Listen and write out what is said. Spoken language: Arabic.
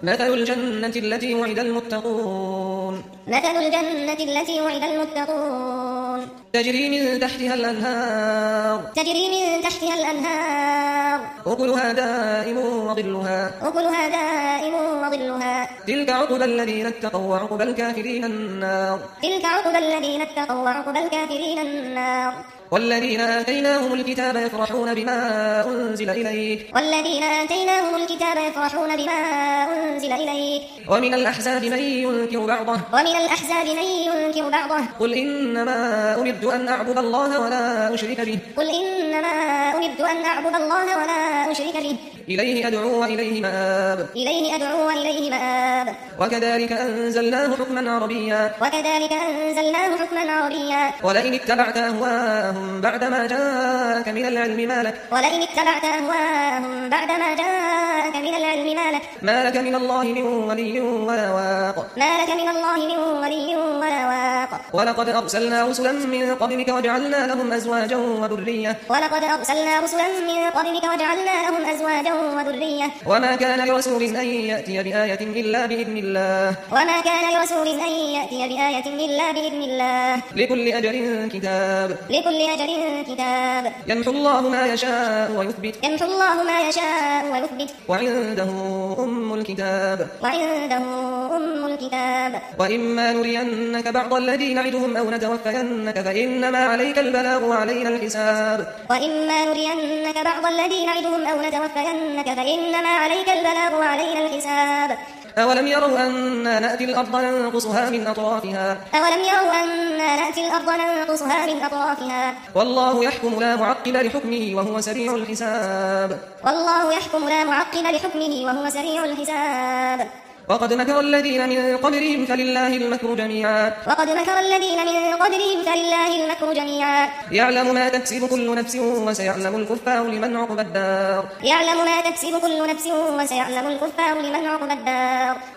مثل الجنة التي وعد المتقون مثل الجنة التي وعد المتقون تجري من تحتها الأنهار أكلها دائم وظلها تلك عقبى الذين اتقوا وعقبى الكافرين النار والذين آتيناهم الكتاب يفرحون بما أنزل إليك ومن الأحزاب من ينكر بعضه قل إنما أمرت أن أعبد الله ولا أشرك به إليه أدعو وإليه مآب وكذلك أنزلناه حكما عربيا ولئن اتبعت أهواءهم بعدما جاءك من العلم ما لك من الله من ولي ولا واق ولقد أرسلنا رسلا من قبلك وجعلنا لهم أزواجا وذرية وما كان لرسول أن يأتي بآية إلا بإذن الله لكل أجل كتاب يمحو الله ما يشاء ويثبت وعنده أم الكتاب وإما نرينك بعض الذي نعدهم أو نتوفينك فإنما عليك البلاغ وعلينا الحساب أولم يروا أننا نأتي الأرض ننقصها من أطرافها والله يحكم لا معقب لحكمه وهو سريع الحساب وقد مكر الذين من قبلهم فلله المكر جميعا يعلم ما تكسب كل نفس وسيعلم الكفار لمن عقبى الدار